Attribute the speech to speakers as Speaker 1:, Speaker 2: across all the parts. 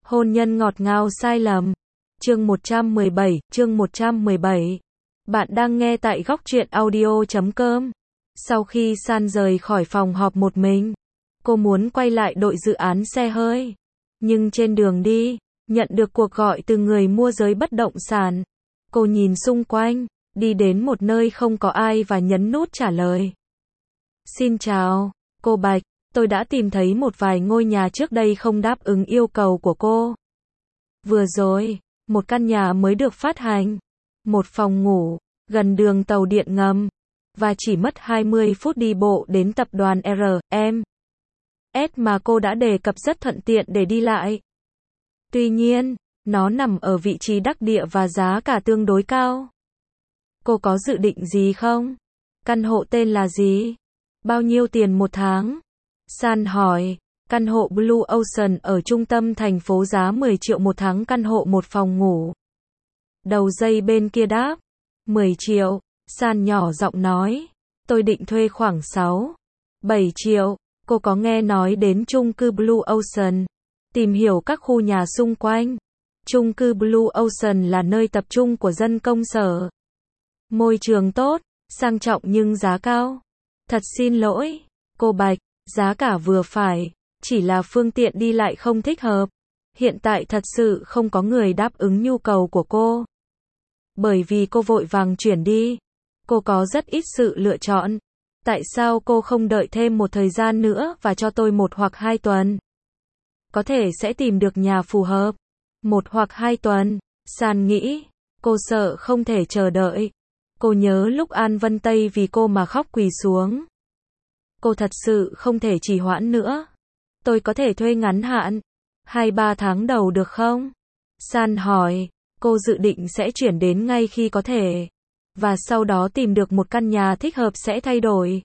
Speaker 1: Hôn nhân ngọt ngào sai lầm. Chương 117. Bạn đang nghe tại góc truyện audio.com. Sau khi San rời khỏi phòng họp một mình, cô muốn quay lại đội dự án xe hơi. Nhưng trên đường đi, nhận được cuộc gọi từ người môi giới bất động sản. Cô nhìn xung quanh, đi đến một nơi không có ai và nhấn nút trả lời. Xin chào, cô Bạch. Tôi đã tìm thấy một vài ngôi nhà trước đây không đáp ứng yêu cầu của cô. Vừa rồi, một căn nhà mới được phát hành, một phòng ngủ, gần đường tàu điện ngầm, và chỉ mất 20 phút đi bộ đến tập đoàn R.M.S mà cô đã đề cập rất thuận tiện để đi lại. Tuy nhiên, nó nằm ở vị trí đắc địa và giá cả tương đối cao. Cô có dự định gì không? Căn hộ tên là gì? Bao nhiêu tiền một tháng? San hỏi. Căn hộ Blue Ocean ở trung tâm thành phố giá 10 triệu một tháng, căn hộ một phòng ngủ. Đầu dây bên kia đáp. 10 triệu, San nhỏ giọng nói. Tôi định thuê khoảng 6-7 triệu. Cô có nghe nói đến chung cư Blue Ocean? Tìm hiểu các khu nhà xung quanh. Chung cư Blue Ocean là nơi tập trung của dân công sở. Môi trường tốt, sang trọng nhưng giá cao. Thật xin lỗi, cô Bạch, giá cả vừa phải, chỉ là phương tiện đi lại không thích hợp. Hiện tại thật sự không có người đáp ứng nhu cầu của cô. Bởi vì cô vội vàng chuyển đi, cô có rất ít sự lựa chọn. Tại sao cô không đợi thêm một thời gian nữa và cho tôi 1 hoặc 2 tuần? Có thể sẽ tìm được nhà phù hợp. 1 hoặc 2 tuần, San nghĩ, cô sợ không thể chờ đợi. Cô nhớ lúc An Vân Tây vì cô mà khóc quỳ xuống. Cô thật sự không thể trì hoãn nữa. Tôi có thể thuê ngắn hạn, 2-3 tháng đầu được không? San hỏi, cô dự định sẽ chuyển đến ngay khi có thể, và sau đó tìm được một căn nhà thích hợp sẽ thay đổi.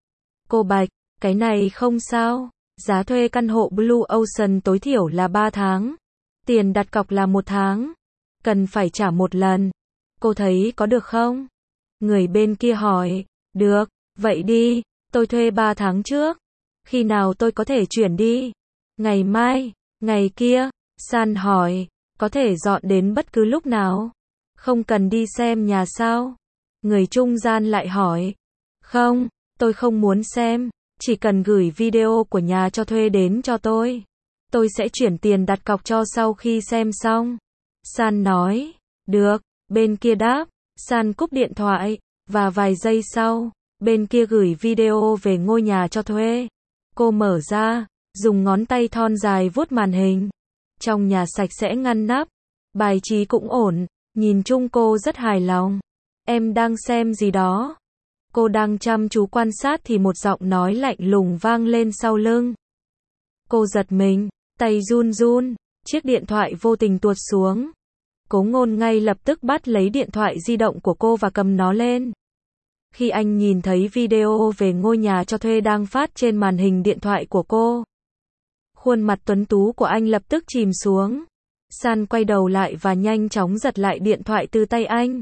Speaker 1: Cô Bạch, cái này không sao, giá thuê căn hộ Blue Ocean tối thiểu là 3 tháng. Tiền đặt cọc là 1 tháng, cần phải trả một lần. Cô thấy có được không? Người bên kia hỏi, được, vậy đi, tôi thuê 3 tháng trước. Khi nào tôi có thể chuyển đi? Ngày mai, ngày kia, San hỏi, có thể dọn đến bất cứ lúc nào. Không cần đi xem nhà sao? Người trung gian lại hỏi, không, tôi không muốn xem, chỉ cần gửi video của nhà cho thuê đến cho tôi. Tôi sẽ chuyển tiền đặt cọc cho sau khi xem xong. San nói, được, bên kia đáp. San cúp điện thoại, và vài giây sau, bên kia gửi video về ngôi nhà cho thuê. Cô mở ra, dùng ngón tay thon dài vuốt màn hình. Trong nhà sạch sẽ ngăn nắp, bài trí cũng ổn, nhìn chung cô rất hài lòng. Em đang xem gì đó? Cô đang chăm chú quan sát thì một giọng nói lạnh lùng vang lên sau lưng. Cô giật mình, tay run run, chiếc điện thoại vô tình tuột xuống. Cố Ngôn ngay lập tức bắt lấy điện thoại di động của cô và cầm nó lên. Khi anh nhìn thấy video về ngôi nhà cho thuê đang phát trên màn hình điện thoại của cô, khuôn mặt tuấn tú của anh lập tức chìm xuống. San quay đầu lại và nhanh chóng giật lại điện thoại từ tay anh.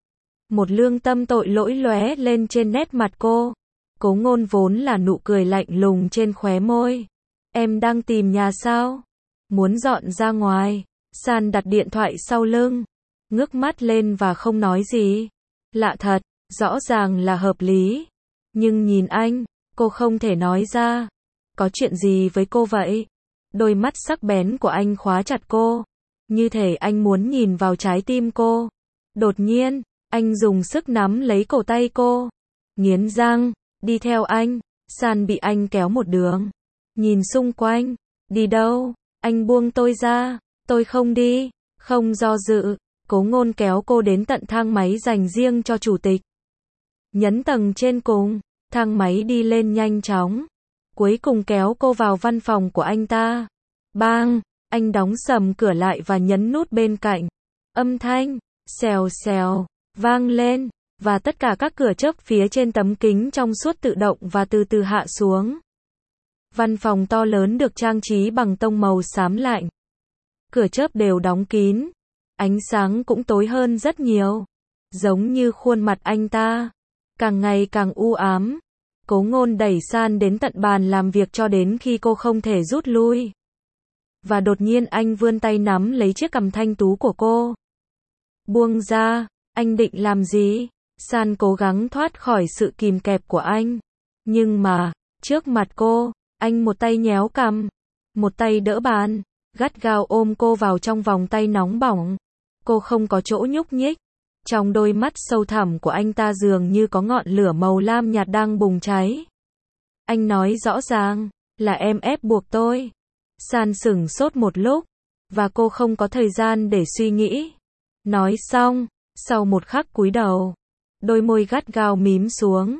Speaker 1: Một lương tâm tội lỗi lóe lên trên nét mặt cô. Cố Ngôn vốn là nụ cười lạnh lùng trên khóe môi. Em đang tìm nhà sao? Muốn dọn ra ngoài? San đặt điện thoại sau lưng, ngước mắt lên và không nói gì. Lạ thật, rõ ràng là hợp lý. Nhưng nhìn anh, cô không thể nói ra. Có chuyện gì với cô vậy? Đôi mắt sắc bén của anh khóa chặt cô, như thể anh muốn nhìn vào trái tim cô. Đột nhiên, anh dùng sức nắm lấy cổ tay cô. Nghiến răng, đi theo anh. San bị anh kéo một đường. Nhìn xung quanh, đi đâu? Anh buông tôi ra. Tôi không đi, không do dự. Cố Ngôn kéo cô đến tận thang máy dành riêng cho chủ tịch. Nhấn tầng trên cùng, thang máy đi lên nhanh chóng. Cuối cùng kéo cô vào văn phòng của anh ta. Bang, anh đóng sầm cửa lại và nhấn nút bên cạnh. Âm thanh, xèo xèo, vang lên, và tất cả các cửa chớp phía trên tấm kính trong suốt tự động và từ từ hạ xuống. Văn phòng to lớn được trang trí bằng tông màu xám lạnh. Cửa chớp đều đóng kín. Ánh sáng cũng tối hơn rất nhiều. Giống như khuôn mặt anh ta, càng ngày càng u ám. Cố Ngôn đẩy San đến tận bàn làm việc cho đến khi cô không thể rút lui. Và đột nhiên anh vươn tay nắm lấy chiếc cằm thanh tú của cô. Buông ra, anh định làm gì? San cố gắng thoát khỏi sự kìm kẹp của anh. Nhưng mà, trước mặt cô, anh một tay nhéo cằm, một tay đỡ bàn, gắt gao ôm cô vào trong vòng tay nóng bỏng. Cô không có chỗ nhúc nhích. Trong đôi mắt sâu thẳm của anh ta dường như có ngọn lửa màu lam nhạt đang bùng cháy. Anh nói rõ ràng, là em ép buộc tôi. San sửng sốt một lúc, và cô không có thời gian để suy nghĩ. Nói xong, sau một khắc cúi đầu, đôi môi gắt gao mím xuống.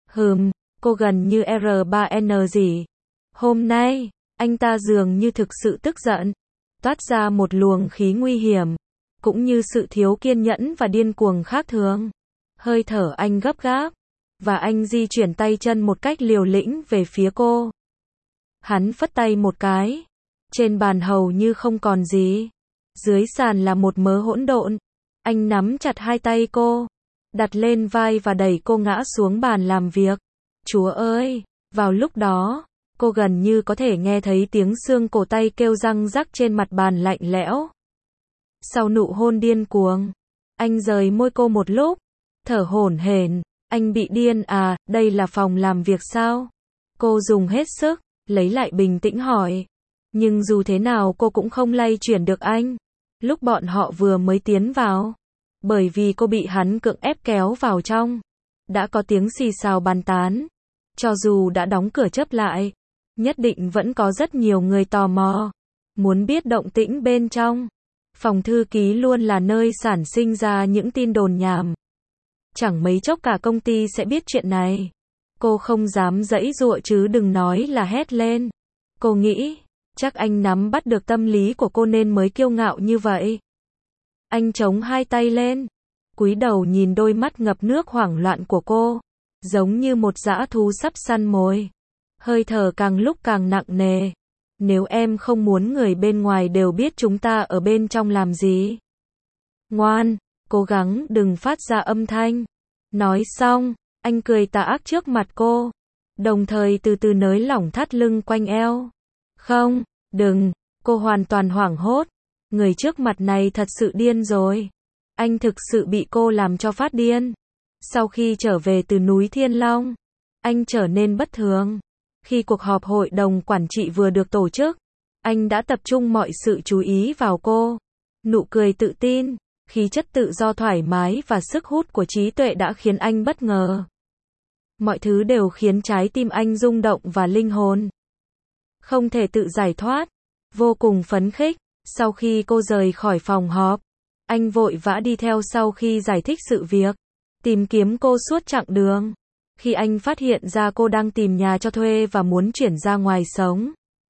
Speaker 1: Cô gần như R3N gì. Hôm nay, anh ta dường như thực sự tức giận, toát ra một luồng khí nguy hiểm, cũng như sự thiếu kiên nhẫn và điên cuồng khác thường. Hơi thở anh gấp gáp, và anh di chuyển tay chân một cách liều lĩnh về phía cô. Hắn phất tay một cái, trên bàn hầu như không còn gì. Dưới sàn là một mớ hỗn độn. Anh nắm chặt hai tay cô, đặt lên vai và đẩy cô ngã xuống bàn làm việc. Chúa ơi, vào lúc đó, cô gần như có thể nghe thấy tiếng xương cổ tay kêu răng rắc trên mặt bàn lạnh lẽo. Sau nụ hôn điên cuồng, anh rời môi cô một lúc, thở hổn hển. Anh bị điên à, đây là phòng làm việc sao? Cô dùng hết sức, lấy lại bình tĩnh hỏi. Nhưng dù thế nào cô cũng không lay chuyển được anh. Lúc bọn họ vừa mới tiến vào, bởi vì cô bị hắn cưỡng ép kéo vào trong, đã có tiếng xì xào bàn tán. Cho dù đã đóng cửa chớp lại, nhất định vẫn có rất nhiều người tò mò, muốn biết động tĩnh bên trong. Phòng thư ký luôn là nơi sản sinh ra những tin đồn nhảm. Chẳng mấy chốc cả công ty sẽ biết chuyện này. Cô không dám giãy giụa chứ đừng nói là hét lên. Cô nghĩ, chắc anh nắm bắt được tâm lý của cô nên mới kiêu ngạo như vậy. Anh chống hai tay lên, cúi đầu nhìn đôi mắt ngập nước hoảng loạn của cô, giống như một dã thú sắp săn mồi. Hơi thở càng lúc càng nặng nề. Nếu em không muốn người bên ngoài đều biết chúng ta ở bên trong làm gì. Ngoan, cố gắng đừng phát ra âm thanh. Nói xong, anh cười tà ác trước mặt cô, đồng thời từ từ nới lỏng thắt lưng quanh eo. Không, đừng, cô hoàn toàn hoảng hốt. Người trước mặt này thật sự điên rồi. Anh thực sự bị cô làm cho phát điên. Sau khi trở về từ núi Thiên Long, anh trở nên bất thường. Khi cuộc họp hội đồng quản trị vừa được tổ chức, anh đã tập trung mọi sự chú ý vào cô. Nụ cười tự tin, khí chất tự do thoải mái và sức hút của trí tuệ đã khiến anh bất ngờ. Mọi thứ đều khiến trái tim anh rung động và linh hồn không thể tự giải thoát. Vô cùng phấn khích, sau khi cô rời khỏi phòng họp, anh vội vã đi theo sau khi giải thích sự việc, tìm kiếm cô suốt chặng đường. Khi anh phát hiện ra cô đang tìm nhà cho thuê và muốn chuyển ra ngoài sống,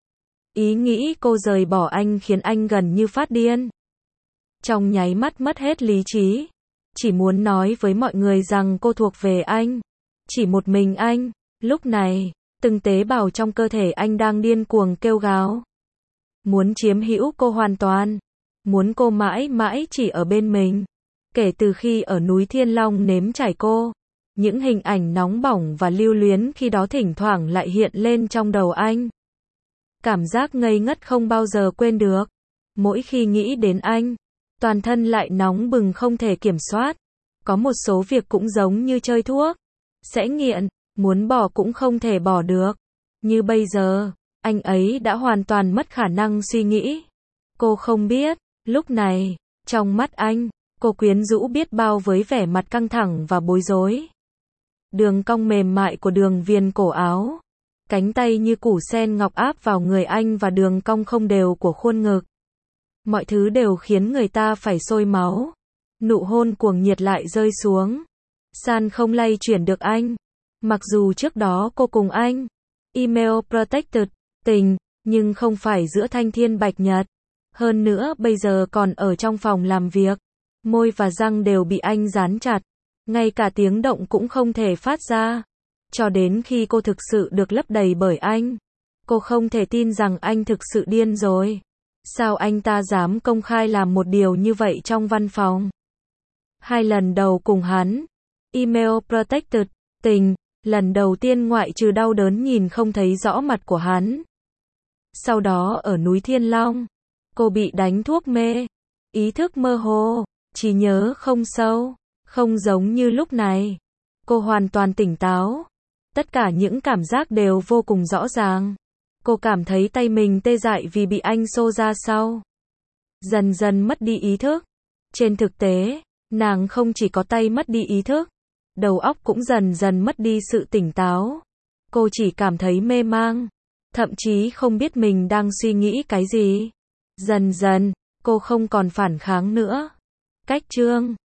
Speaker 1: ý nghĩ cô rời bỏ anh khiến anh gần như phát điên. Trong nháy mắt mất hết lý trí, chỉ muốn nói với mọi người rằng cô thuộc về anh, chỉ một mình anh. Lúc này, từng tế bào trong cơ thể anh đang điên cuồng kêu gào, muốn chiếm hữu cô hoàn toàn, muốn cô mãi mãi chỉ ở bên mình. Kể từ khi ở núi Thiên Long nếm trải cô, những hình ảnh nóng bỏng và lưu luyến khi đó thỉnh thoảng lại hiện lên trong đầu anh. Cảm giác ngây ngất không bao giờ quên được. Mỗi khi nghĩ đến anh, toàn thân lại nóng bừng không thể kiểm soát. Có một số việc cũng giống như chơi thuốc, sẽ nghiện, muốn bỏ cũng không thể bỏ được. Như bây giờ, anh ấy đã hoàn toàn mất khả năng suy nghĩ. Cô không biết, lúc này, trong mắt anh, cô quyến rũ biết bao với vẻ mặt căng thẳng và bối rối. Đường cong mềm mại của đường viền cổ áo, cánh tay như củ sen ngọc áp vào người anh và đường cong không đều của khuôn ngực. Mọi thứ đều khiến người ta phải sôi máu. Nụ hôn cuồng nhiệt lại rơi xuống. San không lay chuyển được anh. Mặc dù trước đó cô cùng anh, email protected, tình, nhưng không phải giữa thanh thiên bạch nhật. Hơn nữa bây giờ còn ở trong phòng làm việc. Môi và răng đều bị anh dán chặt. Ngay cả tiếng động cũng không thể phát ra. Cho đến khi cô thực sự được lấp đầy bởi anh. Cô không thể tin rằng anh thực sự điên rồi. Sao anh ta dám công khai làm một điều như vậy trong văn phòng? 2 lần đầu cùng hắn, email protected, tình, lần đầu tiên ngoại trừ đau đớn nhìn không thấy rõ mặt của hắn. Sau đó ở núi Thiên Long, Cô bị đánh thuốc mê. Ý thức mơ hồ, trí nhớ không sâu, không giống như lúc này. Cô hoàn toàn tỉnh táo. Tất cả những cảm giác đều vô cùng rõ ràng. Cô cảm thấy tay mình tê dại vì bị anh xô ra sau. Dần dần mất đi ý thức. Trên thực tế, nàng không chỉ có tay mất đi ý thức, đầu óc cũng dần dần mất đi sự tỉnh táo. Cô chỉ cảm thấy mê mang, thậm chí không biết mình đang suy nghĩ cái gì. Dần dần, cô không còn phản kháng nữa. Cách chương